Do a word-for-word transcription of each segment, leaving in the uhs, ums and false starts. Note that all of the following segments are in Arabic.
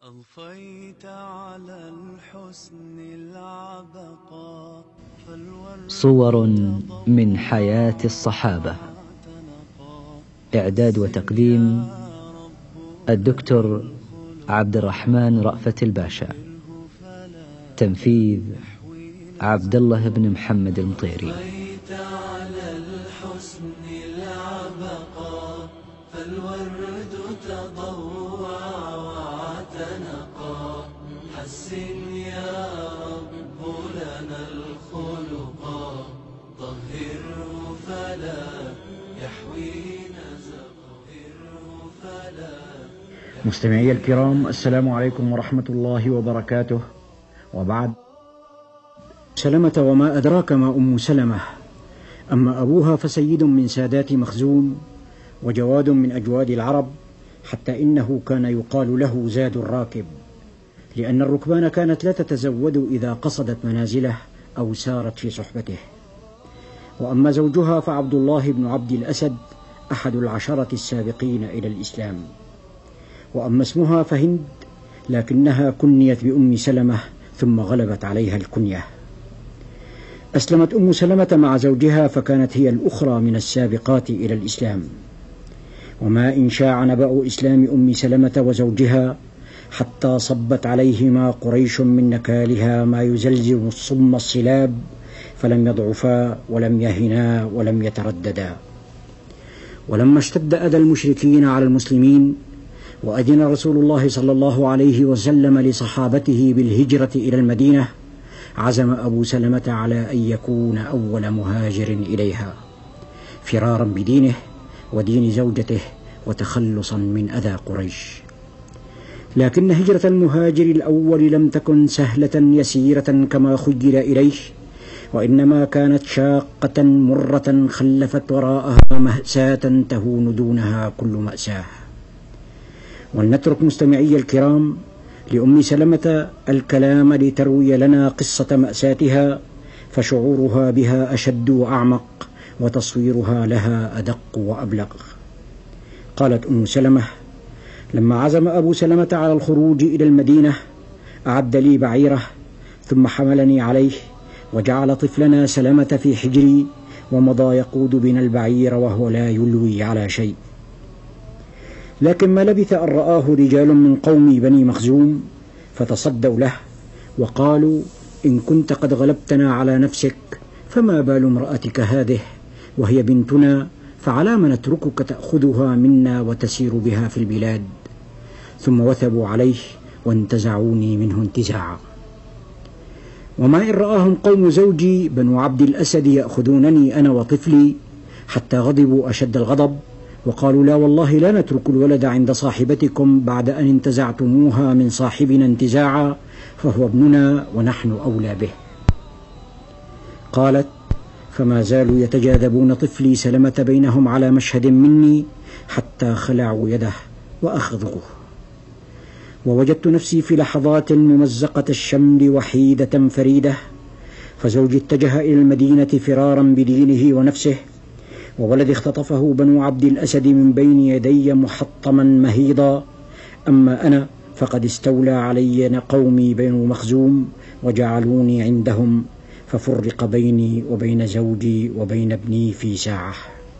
أضفيت على الحسن العبقى. صور من حياة الصحابة. إعداد وتقديم الدكتور عبد الرحمن رأفت الباشا. تنفيذ عبد الله بن محمد المطيري. أضفيت على الحسن العبقى، فالورد تضوع واعتنقا. حسن يا رب لنا الخلقا، طهره فلا يحوي نزقه فلا. مستمعي الكرام، السلام عليكم ورحمة الله وبركاته. وبعد، سلمة وما أدراك ما أم سلمة. أما أبوها فسيد من سادات مخزوم، وجواد من أجواد العرب، حتى إنه كان يقال له زاد الراكب، لأن الركبان كانت لا تتزود إذا قصدت منازله أو سارت في صحبته. وأما زوجها فعبد الله بن عبد الأسد، أحد العشرة السابقين إلى الإسلام. وأما اسمها فهند، لكنها كنيت بأم سلمة ثم غلبت عليها الكنية. أسلمت أم سلمة مع زوجها، فكانت هي الأخرى من السابقات إلى الإسلام. وما إن شاع نبأ إسلام أم سلمة وزوجها حتى صبت عليهما قريش من نكالها ما يزلزل الصم الصلاب، فلم يضعفا ولم يهنا ولم يترددا. ولما اشتد أذى المشركين على المسلمين، وأذن رسول الله صلى الله عليه وسلم لصحابته بالهجرة إلى المدينة، عزم أبو سلمة على أن يكون أول مهاجر إليها، فرارا بدينه ودين زوجته وتخلصا من أذى قريش. لكن هجرة المهاجر الأول لم تكن سهلة يسيرة كما خيل إليه، وإنما كانت شاقة مرة خلفت وراءها مأساة تهون دونها كل مأساة. ولنترك مستمعي الكرام لأم سلمة الكلام لتروي لنا قصة مأساتها، فشعورها بها أشد وأعمق، وتصويرها لها أدق وأبلغ. قالت أم سلمة: لما عزم أبو سلمة على الخروج إلى المدينة، أعد لي بعيره، ثم حملني عليه، وجعل طفلنا سلمة في حجري، ومضى يقود بنا البعير وهو لا يلوي على شيء. لكن ما لبث أن رآه رجال من قوم بني مخزوم، فتصدوا له وقالوا: إن كنت قد غلبتنا على نفسك، فما بال امرأتك هذه وهي بنتنا، فعلى ما نتركك تأخذها منا وتسير بها في البلاد؟ ثم وثبوا عليه وانتزعوني منه انتزاعا. وما إن رآهم قوم زوجي بنو عبد الأسد يأخذونني أنا وطفلي، حتى غضبوا أشد الغضب، وقالوا: لا والله لا نترك الولد عند صاحبتكم بعد أن انتزعتموها من صاحبنا انتزاعا، فهو ابننا ونحن أولى به. قالت: فما زالوا يتجاذبون طفلي سلمة بينهم على مشهد مني، حتى خلعوا يده وأخذوه. ووجدت نفسي في لحظات ممزقة الشمل وحيدة فريدة، فزوجي اتجه إلى المدينة فرارا بدينه ونفسه، وولدي اختطفه بنو عبد الأسد من بين يدي محطما مهيضا. أما أنا فقد استولى علي قومي بنو مخزوم وجعلوني عندهم، ففرق بيني وبين زوجي وبين ابني في ساعة.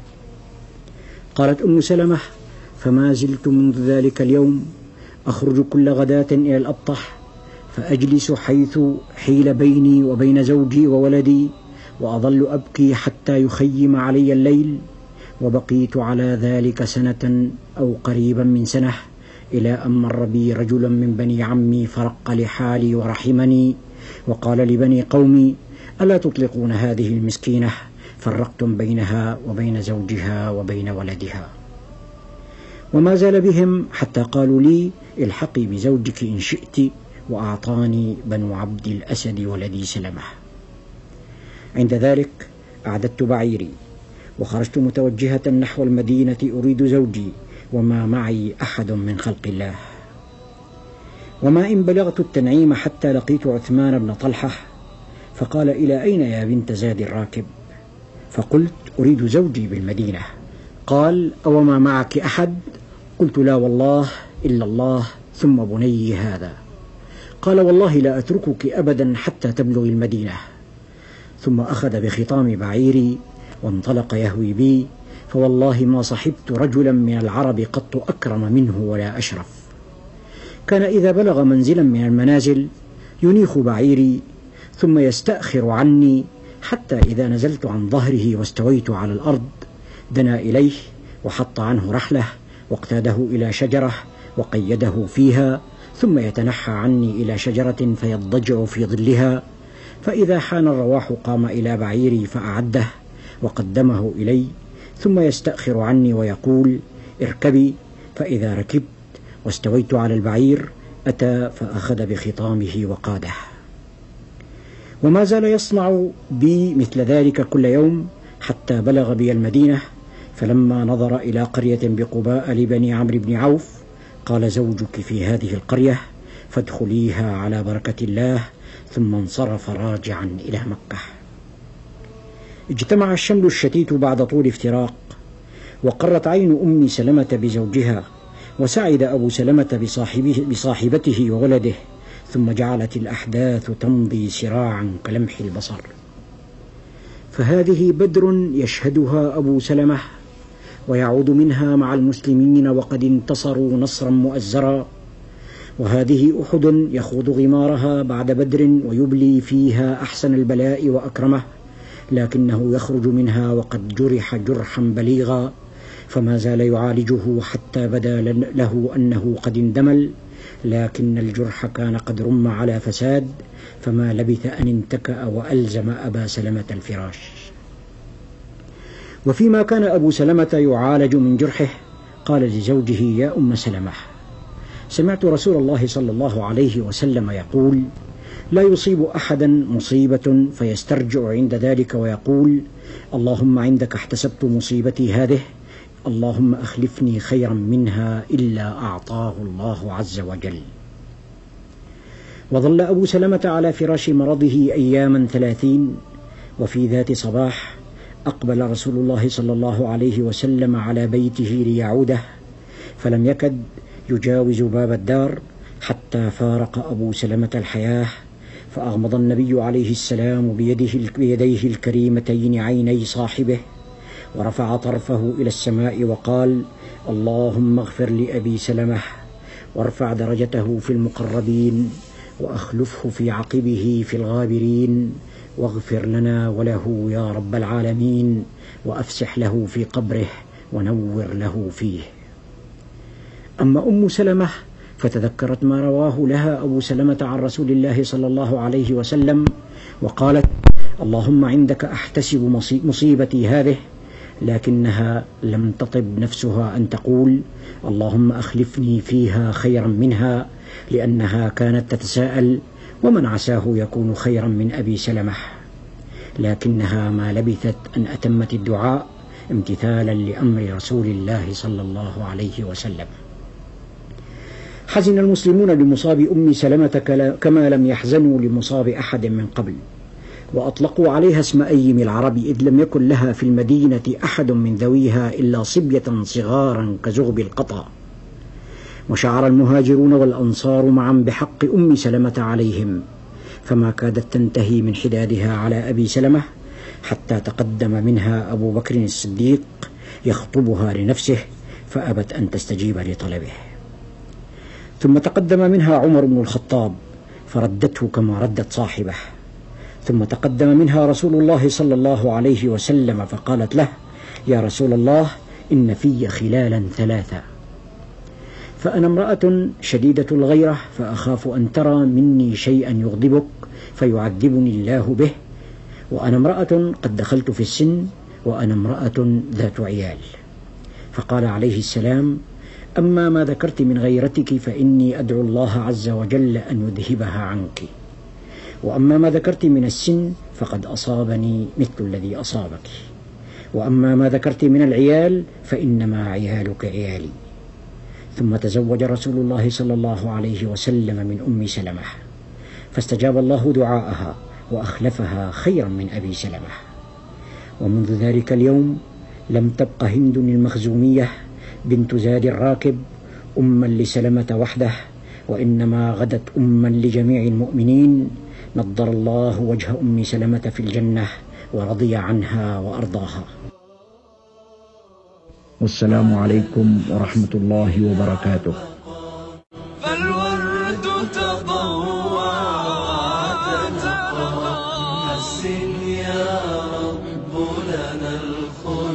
قالت أم سلمة: فما زلت منذ ذلك اليوم أخرج كل غداة إلى الأبطح، فأجلس حيث حيل بيني وبين زوجي وولدي، وأظل أبكي حتى يخيم علي الليل. وبقيت على ذلك سنة أو قريبا من سنة، إلى أن مر بي رجل من بني عمي فرق لحالي ورحمني، وقال لبني قومي: ألا تطلقون هذه المسكينة؟ فرقتم بينها وبين زوجها وبين ولدها. وما زال بهم حتى قالوا لي: الحقي بزوجك إن شئت، وأعطاني بنو عبد الأسد ولدي سلمة. عند ذلك أعددت بعيري، وخرجت متوجهة نحو المدينة أريد زوجي، وما معي أحد من خلق الله. وما إن بلغت التنعيم حتى لقيت عثمان بن طلحة، فقال: إلى أين يا بنت زاد الراكب؟ فقلت: أريد زوجي بالمدينة. قال: أوما معك أحد؟ قلت: لا والله إلا الله، ثم بني هذا. قال والله لا أتركك أبدا حتى تبلغي المدينة. ثم أخذ بخطام بعيري وانطلق يهوي بي، فوالله ما صحبت رجلا من العرب قط أكرم منه ولا أشرف. كان إذا بلغ منزلا من المنازل ينيخ بعيري ثم يستأخر عني، حتى إذا نزلت عن ظهره واستويت على الأرض دنا إليه وحط عنه رحله واقتاده إلى شجرة وقيده فيها، ثم يتنحى عني إلى شجرة فيضجع في ظلها، فإذا حان الرواح قام إلى بعيري فأعده وقدمه إلي، ثم يستأخر عني ويقول اركبي، فإذا ركبت واستويت على البعير أتى فأخذ بخطامه وقاده. وما زال يصنع بي مثل ذلك كل يوم حتى بلغ بي المدينة. فلما نظر إلى قرية بقباء لبني عمرو بن عوف قال زوجك في هذه القرية فادخليها على بركة الله، ثم انصرف راجعا إلى مكة. اجتمع الشمل الشتيت بعد طول افتراق، وقرت عين أم سلمة بزوجها، وسعد أبو سلمة بصاحبه بصاحبته وولده، ثم جعلت الأحداث تمضي سراعا كلمح البصر. فهذه بدر يشهدها أبو سلمة ويعود منها مع المسلمين وقد انتصروا نصرا مؤزرا، وهذه أحد يخوض غمارها بعد بدر ويبلي فيها أحسن البلاء وأكرمه، لكنه يخرج منها وقد جرح جرحا بليغا، فما زال يعالجه حتى بدا له أنه قد اندمل، لكن الجرح كان قد رم على فساد، فما لبث أن انتكأ وألزم أبا سلمة الفراش. وفيما كان أبو سلمة يعالج من جرحه قال لزوجه يا أم سلمة سمعت رسول الله صلى الله عليه وسلم يقول لا يصيب أحدا مصيبة فيسترجع عند ذلك ويقول اللهم عندك احتسبت مصيبتي هذه، اللهم أخلفني خيرا منها إلا أعطاه الله عز وجل. وظل أبو سلمة على فراش مرضه أياما ثلاثين، وفي ذات صباح أقبل رسول الله صلى الله عليه وسلم على بيته ليعوده، فلم يكد يجاوز باب الدار حتى فارق أبو سلمة الحياة، فأغمض النبي عليه السلام بيده بيديه الكريمتين عيني صاحبه، ورفع طرفه إلى السماء وقال اللهم اغفر لأبي سلمة وارفع درجته في المقربين وأخلفه في عقبه في الغابرين، واغفر لنا وله يا رب العالمين، وأفسح له في قبره ونور له فيه. أما أم سلمة فتذكرت ما رواه لها أبو سلمة عن رسول الله صلى الله عليه وسلم وقالت اللهم عندك أحتسب مصيبتي هذه، لكنها لم تطب نفسها أن تقول اللهم أخلفني فيها خيرا منها، لأنها كانت تتساءل ومن عساه يكون خيرا من أبي سلمة، لكنها ما لبثت أن أتمت الدعاء امتثالا لأمر رسول الله صلى الله عليه وسلم. حزن المسلمون لمصاب أم سلمة كما لم يحزنوا لمصاب أحد من قبل، وأطلقوا عليها اسم أيم العرب، إذ لم يكن لها في المدينة أحد من ذويها إلا صبية صغارا كزغب القطا. وشعر المهاجرون والأنصار معا بحق أم سلمة عليهم، فما كادت تنتهي من حدادها على أبي سلمة حتى تقدم منها أبو بكر الصديق يخطبها لنفسه، فأبت أن تستجيب لطلبه. ثم تقدم منها عمر بن الخطاب فردته كما ردت صاحبه، ثم تقدم منها رسول الله صلى الله عليه وسلم فقالت له يا رسول الله إن في خلالا ثلاثة، فأنا امرأة شديدة الغيرة فأخاف أن ترى مني شيئا يغضبك فيعذبني الله به، وأنا امرأة قد دخلت في السن، وأنا امرأة ذات عيال. فقال عليه السلام أما ما ذكرت من غيرتك فإني أدعو الله عز وجل أن يذهبها عنك، وأما ما ذكرت من السن فقد أصابني مثل الذي أصابك، وأما ما ذكرت من العيال فإنما عيالك عيالي. ثم تزوج رسول الله صلى الله عليه وسلم من أم سلمة، فاستجاب الله دعاءها وأخلفها خيرا من أبي سلمة. ومنذ ذلك اليوم لم تبق هند المخزومية بنت زاد الراكب أما لسلمة وحده، وإنما غدت أما لجميع المؤمنين. نضر الله وجه أم سلمة في الجنة ورضي عنها وأرضاها. والسلام عليكم ورحمة الله وبركاته. فالورد تضوع وتنقى، حسن يا رب لنا الخلق.